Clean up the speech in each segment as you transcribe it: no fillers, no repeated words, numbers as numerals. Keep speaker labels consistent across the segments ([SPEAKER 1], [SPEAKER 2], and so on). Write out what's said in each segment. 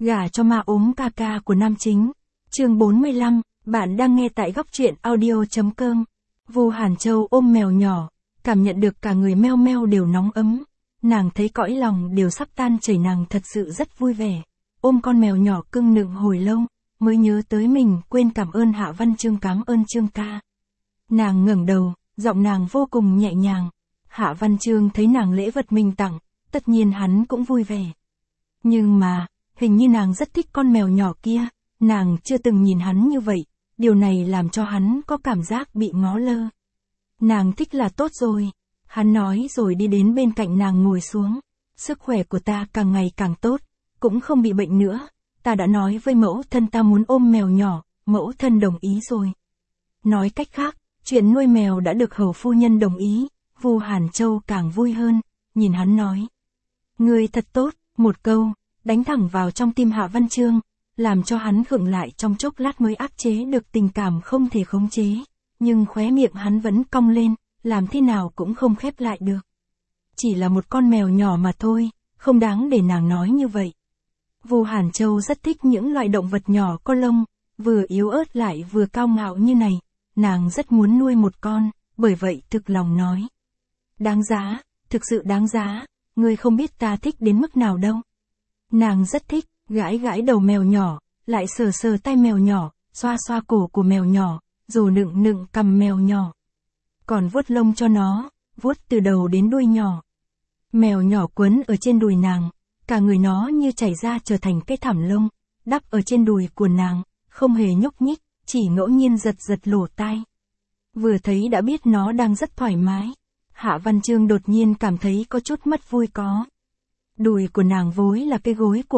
[SPEAKER 1] Gả cho ma ốm ca ca của nam chính. Chương 45, bạn đang nghe tại góc truyện audio.com. Vu Hàn Châu ôm mèo nhỏ, cảm nhận được cả người meo meo đều nóng ấm. Nàng thấy cõi lòng đều sắp tan chảy, nàng thật sự rất vui vẻ. Ôm con mèo nhỏ cưng nựng hồi lâu, mới nhớ tới mình quên cảm ơn Hạ Văn Chương, cảm ơn Chương ca. Nàng ngẩng đầu, giọng nàng vô cùng nhẹ nhàng. Hạ Văn Chương thấy nàng lễ vật mình tặng, tất nhiên hắn cũng vui vẻ. Nhưng mà, hình như nàng rất thích con mèo nhỏ kia, nàng chưa từng nhìn hắn như vậy, điều này làm cho hắn có cảm giác bị ngó lơ. Nàng thích là tốt rồi, hắn nói rồi đi đến bên cạnh nàng ngồi xuống. Sức khỏe của ta càng ngày càng tốt, cũng không bị bệnh nữa, ta đã nói với mẫu thân ta muốn ôm mèo nhỏ, mẫu thân đồng ý rồi. Nói cách khác, chuyện nuôi mèo đã được hầu phu nhân đồng ý. Vu Hàn Châu càng vui hơn, nhìn hắn nói. Ngươi thật tốt, một câu, đánh thẳng vào trong tim Hạ Văn Chương, làm cho hắn khựng lại trong chốc lát mới áp chế được tình cảm không thể khống chế, nhưng khóe miệng hắn vẫn cong lên, làm thế nào cũng không khép lại được. Chỉ là một con mèo nhỏ mà thôi, không đáng để nàng nói như vậy. Vu Hàn Châu rất thích những loại động vật nhỏ có lông, vừa yếu ớt lại vừa cao ngạo như này, nàng rất muốn nuôi một con, bởi vậy thực lòng nói. Đáng giá, thực sự đáng giá, ngươi không biết ta thích đến mức nào đâu. Nàng rất thích, gãi gãi đầu mèo nhỏ, lại sờ sờ tay mèo nhỏ, xoa xoa cổ của mèo nhỏ, rồi nựng nựng cằm mèo nhỏ. Còn vuốt lông cho nó, vuốt từ đầu đến đuôi nhỏ. Mèo nhỏ quấn ở trên đùi nàng, cả người nó như chảy ra trở thành cái thảm lông, đắp ở trên đùi của nàng, không hề nhúc nhích, chỉ ngẫu nhiên giật giật lỗ tai. Vừa thấy đã biết nó đang rất thoải mái. Hạ Văn Chương đột nhiên cảm thấy có chút mất vui có. Đùi của nàng vốn là cái gối của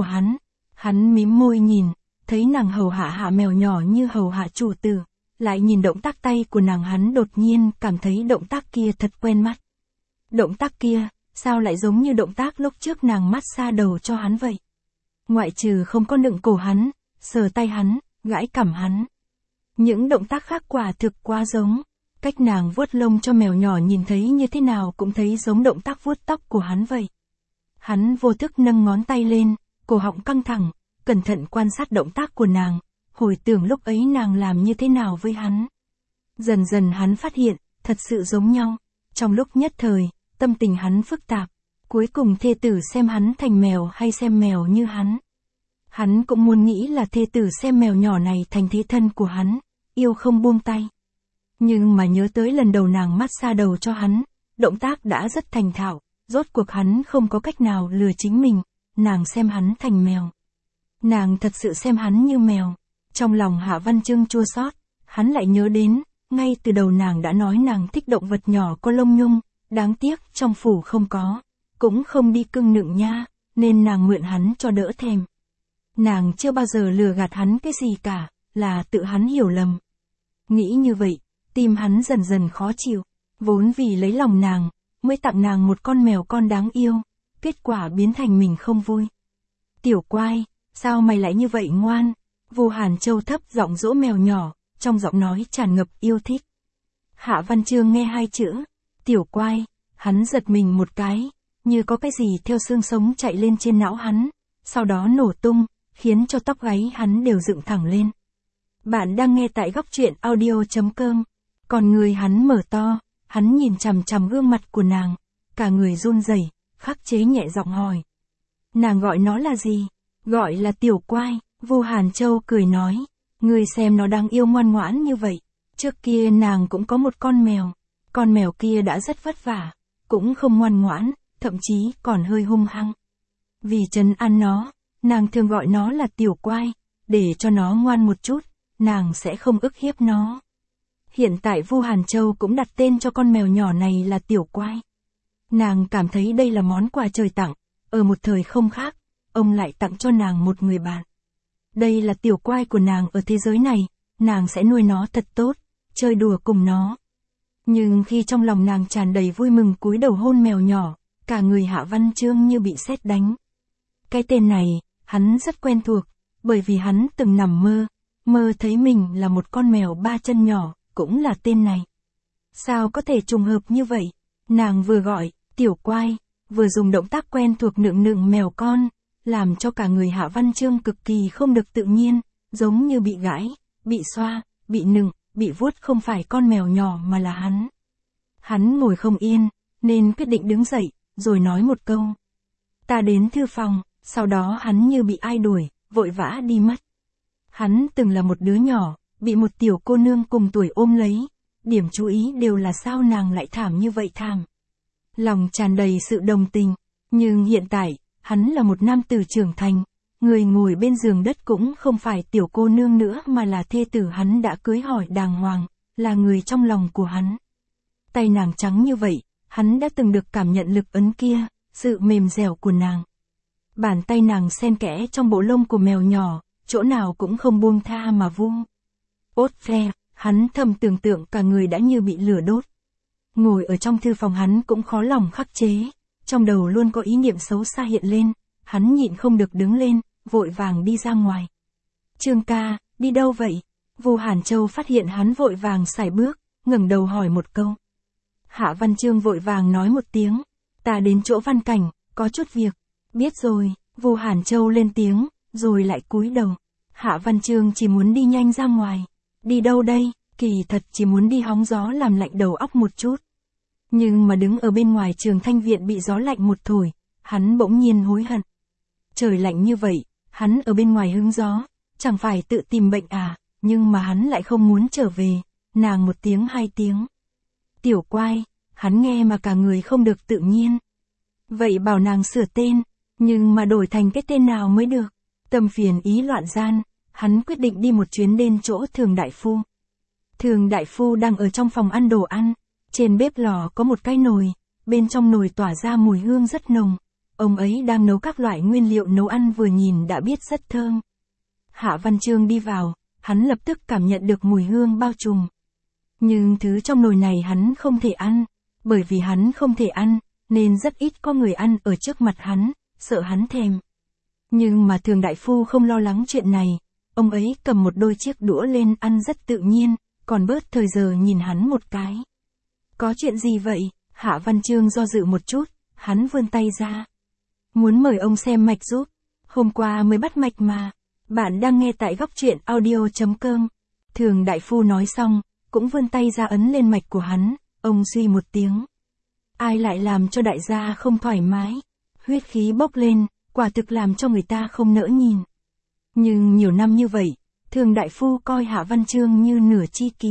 [SPEAKER 1] hắn mím môi nhìn, thấy nàng hầu hạ mèo nhỏ như hầu hạ chủ tử, lại nhìn động tác tay của nàng, hắn đột nhiên cảm thấy động tác kia thật quen mắt. Động tác kia, sao lại giống như động tác lúc trước nàng massage đầu cho hắn vậy? Ngoại trừ không có nựng cổ hắn, sờ tay hắn, gãi cằm hắn. Những động tác khác quả thực quá giống. Cách nàng vuốt lông cho mèo nhỏ nhìn thấy như thế nào cũng thấy giống động tác vuốt tóc của hắn vậy. Hắn vô thức nâng ngón tay lên, cổ họng căng thẳng, cẩn thận quan sát động tác của nàng, hồi tưởng lúc ấy nàng làm như thế nào với hắn. Dần dần hắn phát hiện, thật sự giống nhau. Trong lúc nhất thời, tâm tình hắn phức tạp, cuối cùng thê tử xem hắn thành mèo hay xem mèo như hắn. Hắn cũng muốn nghĩ là thê tử xem mèo nhỏ này thành thế thân của hắn, yêu không buông tay. Nhưng mà nhớ tới lần đầu nàng massage đầu cho hắn, động tác đã rất thành thạo, rốt cuộc hắn không có cách nào lừa chính mình, nàng xem hắn thành mèo. Nàng thật sự xem hắn như mèo. Trong lòng Hạ Văn Chương chua xót, hắn lại nhớ đến, ngay từ đầu nàng đã nói nàng thích động vật nhỏ có lông nhung, đáng tiếc trong phủ không có, cũng không đi cưng nựng nha, nên nàng mượn hắn cho đỡ thèm. Nàng chưa bao giờ lừa gạt hắn cái gì cả, là tự hắn hiểu lầm. Nghĩ như vậy, tim hắn dần dần khó chịu, vốn vì lấy lòng nàng, mới tặng nàng một con mèo con đáng yêu, kết quả biến thành mình không vui. Tiểu Quai, sao mày lại như vậy ngoan? Vu Hàn Châu thấp giọng dỗ mèo nhỏ, trong giọng nói tràn ngập yêu thích. Hạ Văn Chương nghe hai chữ, Tiểu Quai, hắn giật mình một cái, như có cái gì theo xương sống chạy lên trên não hắn, sau đó nổ tung, khiến cho tóc gáy hắn đều dựng thẳng lên. Bạn đang nghe tại góc truyện audio.com. Còn người hắn mở to, hắn nhìn chằm chằm gương mặt của nàng, cả người run rẩy, khắc chế nhẹ giọng hỏi. Nàng gọi nó là gì? Gọi là Tiểu Quai. Vu Hàn Châu cười nói, ngươi xem nó đáng yêu ngoan ngoãn như vậy. Trước kia nàng cũng có một con mèo kia đã rất vất vả, cũng không ngoan ngoãn, thậm chí còn hơi hung hăng. Vì trấn an nó, nàng thường gọi nó là Tiểu Quai, để cho nó ngoan một chút, nàng sẽ không ức hiếp nó. Hiện tại Vu Hàn Châu cũng đặt tên cho con mèo nhỏ này là Tiểu Quai. Nàng cảm thấy đây là món quà trời tặng, ở một thời không khác, ông lại tặng cho nàng một người bạn. Đây là Tiểu Quai của nàng ở thế giới này, nàng sẽ nuôi nó thật tốt, chơi đùa cùng nó. Nhưng khi trong lòng nàng tràn đầy vui mừng cúi đầu hôn mèo nhỏ, cả người Hạ Văn Chương như bị sét đánh. Cái tên này, hắn rất quen thuộc, bởi vì hắn từng nằm mơ thấy mình là một con mèo ba chân nhỏ, cũng là tên này. Sao có thể trùng hợp như vậy? Nàng vừa gọi, Tiểu Quai, vừa dùng động tác quen thuộc nựng nựng mèo con, làm cho cả người Hạ Văn Chương cực kỳ không được tự nhiên, giống như bị gãi, bị xoa, bị nựng, bị vuốt, không phải con mèo nhỏ mà là hắn. Hắn ngồi không yên, nên quyết định đứng dậy, rồi nói một câu. Ta đến thư phòng, sau đó hắn như bị ai đuổi, vội vã đi mất. Hắn từng là một đứa nhỏ, bị một tiểu cô nương cùng tuổi ôm lấy, điểm chú ý đều là sao nàng lại thảm như vậy thảm. Lòng tràn đầy sự đồng tình, nhưng hiện tại, hắn là một nam tử trưởng thành, người ngồi bên giường đất cũng không phải tiểu cô nương nữa mà là thê tử hắn đã cưới hỏi đàng hoàng, là người trong lòng của hắn. Tay nàng trắng như vậy, hắn đã từng được cảm nhận lực ấn kia, sự mềm dẻo của nàng. Bàn tay nàng xen kẽ trong bộ lông của mèo nhỏ, chỗ nào cũng không buông tha mà vung. Ốt phe, hắn thầm tưởng tượng cả người đã như bị lửa đốt. Ngồi ở trong thư phòng hắn cũng khó lòng khắc chế, trong đầu luôn có ý niệm xấu xa hiện lên, hắn nhịn không được đứng lên, vội vàng đi ra ngoài. Trương ca, đi đâu vậy? Vu Hàn Châu phát hiện hắn vội vàng sải bước, ngẩng đầu hỏi một câu. Hạ Văn Chương vội vàng nói một tiếng, ta đến chỗ Văn Cảnh, có chút việc. Biết rồi, Vu Hàn Châu lên tiếng, rồi lại cúi đầu. Hạ Văn Chương chỉ muốn đi nhanh ra ngoài. Đi đâu đây? Kỳ thật chỉ muốn đi hóng gió làm lạnh đầu óc một chút. Nhưng mà đứng ở bên ngoài Trường Thanh Viện bị gió lạnh một thổi, hắn bỗng nhiên hối hận. Trời lạnh như vậy, hắn ở bên ngoài hứng gió, chẳng phải tự tìm bệnh à, nhưng mà hắn lại không muốn trở về, nàng một tiếng hai tiếng. Tiểu Quai, hắn nghe mà cả người không được tự nhiên. Vậy bảo nàng sửa tên, nhưng mà đổi thành cái tên nào mới được. Tâm phiền ý loạn gian, hắn quyết định đi một chuyến đến chỗ Thường Đại Phu. Thường Đại Phu đang ở trong phòng ăn đồ ăn, trên bếp lò có một cái nồi, bên trong nồi tỏa ra mùi hương rất nồng. Ông ấy đang nấu các loại nguyên liệu nấu ăn vừa nhìn đã biết rất thơm. Hạ Văn Chương đi vào, hắn lập tức cảm nhận được mùi hương bao trùm. Nhưng thứ trong nồi này hắn không thể ăn, bởi vì hắn không thể ăn, nên rất ít có người ăn ở trước mặt hắn, sợ hắn thèm. Nhưng mà Thường Đại Phu không lo lắng chuyện này, ông ấy cầm một đôi chiếc đũa lên ăn rất tự nhiên, còn bớt thời giờ nhìn hắn một cái. Có chuyện gì vậy? Hạ Văn Chương do dự một chút, hắn vươn tay ra. Muốn mời ông xem mạch giúp, hôm qua mới bắt mạch mà. Bạn đang nghe tại góc truyện audio.com. Thường Đại Phu nói xong, cũng vươn tay ra ấn lên mạch của hắn, ông suy một tiếng. Ai lại làm cho đại gia không thoải mái, huyết khí bốc lên, quả thực làm cho người ta không nỡ nhìn. Nhưng nhiều năm như vậy, Thường Đại Phu coi Hạ Văn Chương như nửa chi kỷ.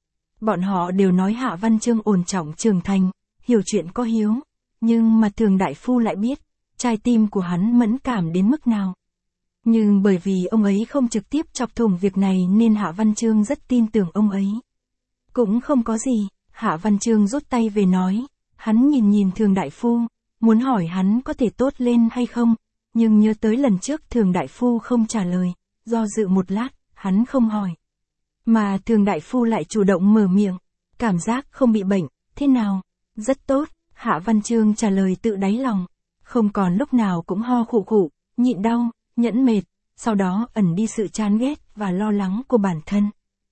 [SPEAKER 1] Bọn họ đều nói Hạ Văn Chương ổn trọng trưởng thành, hiểu chuyện có hiếu, nhưng mà Thường Đại Phu lại biết, trái tim của hắn mẫn cảm đến mức nào. Nhưng bởi vì ông ấy không trực tiếp chọc thủng việc này nên Hạ Văn Chương rất tin tưởng ông ấy. Cũng không có gì, Hạ Văn Chương rút tay về nói, hắn nhìn Thường Đại Phu, muốn hỏi hắn có thể tốt lên hay không, nhưng nhớ tới lần trước Thường Đại Phu không trả lời, do dự một lát, hắn không hỏi. Mà Thường Đại Phu lại chủ động mở miệng, cảm giác không bị bệnh, thế nào? Rất tốt, Hạ Văn Chương trả lời tự đáy lòng, không còn lúc nào cũng ho khụ khụ, nhịn đau, nhẫn mệt, sau đó ẩn đi sự chán ghét và lo lắng của bản thân.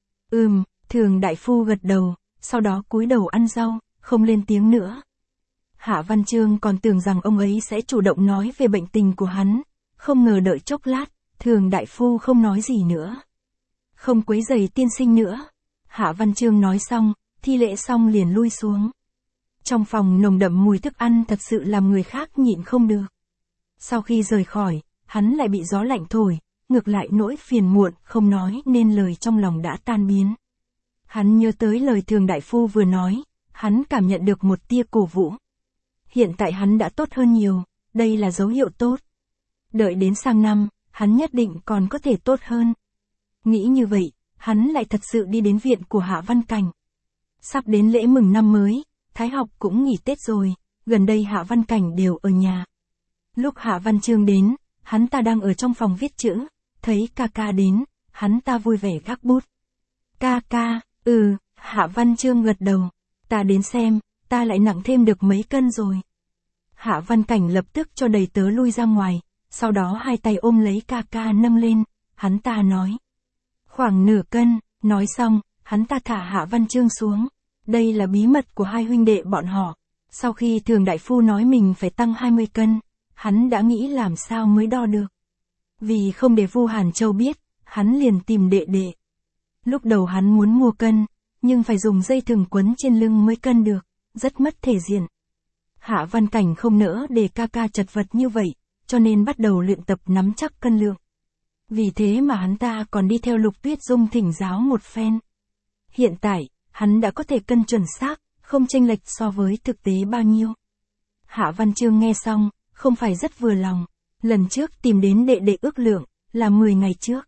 [SPEAKER 1] Thường Đại Phu gật đầu, sau đó cúi đầu ăn rau, không lên tiếng nữa. Hạ Văn Chương còn tưởng rằng ông ấy sẽ chủ động nói về bệnh tình của hắn, không ngờ đợi chốc lát, Thường Đại Phu không nói gì nữa. Không quấy rầy tiên sinh nữa. Hạ Văn Chương nói xong, thi lễ xong liền lui xuống. Trong phòng nồng đậm mùi thức ăn thật sự làm người khác nhịn không được. Sau khi rời khỏi, hắn lại bị gió lạnh thổi, ngược lại nỗi phiền muộn không nói nên lời trong lòng đã tan biến. Hắn nhớ tới lời Thường Đại Phu vừa nói, hắn cảm nhận được một tia cổ vũ. Hiện tại hắn đã tốt hơn nhiều, đây là dấu hiệu tốt. Đợi đến sang năm, hắn nhất định còn có thể tốt hơn. Nghĩ như vậy, hắn lại thật sự đi đến viện của Hạ Văn Cảnh. Sắp đến lễ mừng năm mới, Thái học cũng nghỉ Tết rồi, gần đây Hạ Văn Cảnh đều ở nhà. Lúc Hạ Văn Chương đến, hắn ta đang ở trong phòng viết chữ, thấy ca ca đến, hắn ta vui vẻ gác bút. Ca ca, Hạ Văn Chương gật đầu, ta đến xem, ta lại nặng thêm được mấy cân rồi. Hạ Văn Cảnh lập tức cho đầy tớ lui ra ngoài, sau đó hai tay ôm lấy ca ca nâng lên, hắn ta nói. Khoảng nửa cân, nói xong, hắn ta thả Hạ Văn Chương xuống. Đây là bí mật của hai huynh đệ bọn họ. Sau khi Thường Đại Phu nói mình phải tăng 20 cân, Hắn đã nghĩ làm sao mới đo được. Vì không để Vu Hàn Châu biết, hắn liền tìm đệ đệ. Lúc đầu hắn muốn mua cân, nhưng phải dùng dây thừng quấn trên lưng mới cân được, rất mất thể diện. Hạ Văn Cảnh không nỡ để ca ca chật vật như vậy, cho nên bắt đầu luyện tập nắm chắc cân lượng. Vì thế mà hắn ta còn đi theo Lục Tuyết Dung thỉnh giáo một phen. Hiện tại, hắn đã có thể cân chuẩn xác, không chênh lệch so với thực tế bao nhiêu. Hạ Văn Chương nghe xong, không phải rất vừa lòng. Lần trước tìm đến đệ đệ ước lượng, là 10 ngày trước.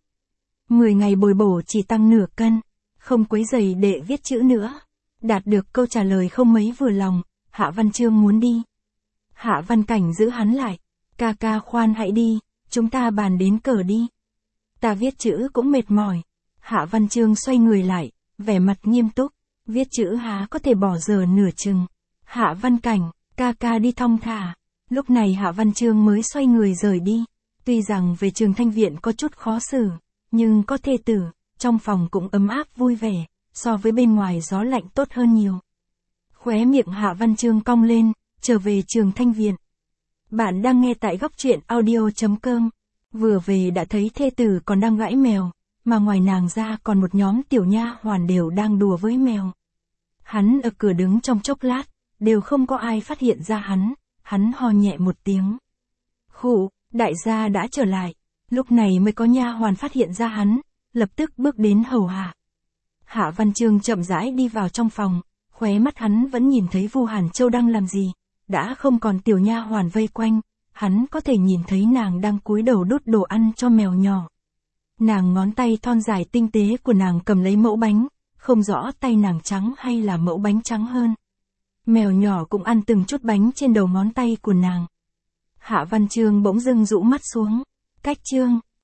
[SPEAKER 1] 10 ngày bồi bổ chỉ tăng nửa cân, không quấy rầy đệ viết chữ nữa. Đạt được câu trả lời không mấy vừa lòng, Hạ Văn Chương muốn đi. Hạ Văn Cảnh giữ hắn lại. Ca ca khoan hãy đi, chúng ta bàn đến cờ đi. Ta viết chữ cũng mệt mỏi. Hạ Văn Chương xoay người lại, vẻ mặt nghiêm túc. Viết chữ há có thể bỏ giờ nửa chừng. Hạ Văn Cảnh, ca ca đi thong thả. Lúc này Hạ Văn Chương mới xoay người rời đi. Tuy rằng về Trường Thanh Viện có chút khó xử, nhưng có thê tử, trong phòng cũng ấm áp vui vẻ, so với bên ngoài gió lạnh tốt hơn nhiều. Khóe miệng Hạ Văn Chương cong lên, trở về Trường Thanh Viện. Bạn đang nghe tại góc truyện audio.com. Vừa về đã thấy thê tử còn đang gãi mèo, mà ngoài nàng ra còn một nhóm tiểu nha hoàn đều đang đùa với mèo. Hắn ở cửa đứng trong chốc lát, đều không có ai phát hiện ra hắn ho nhẹ một tiếng. Khụ, đại gia đã trở lại, lúc này mới có nha hoàn phát hiện ra hắn, lập tức bước đến hầu hạ. Hạ Văn Chương chậm rãi đi vào trong phòng, khóe mắt hắn vẫn nhìn thấy Vu Hàn Châu đang làm gì, đã không còn tiểu nha hoàn vây quanh, hắn có thể nhìn thấy nàng đang cúi đầu đút đồ ăn cho mèo nhỏ. Nàng ngón tay thon dài tinh tế của nàng cầm lấy mẫu bánh, không rõ tay nàng trắng hay là mẫu bánh trắng hơn. Mèo nhỏ cũng ăn từng chút bánh trên đầu ngón tay của nàng. Hạ Văn Chương bỗng dưng rũ mắt xuống. Cách Chương,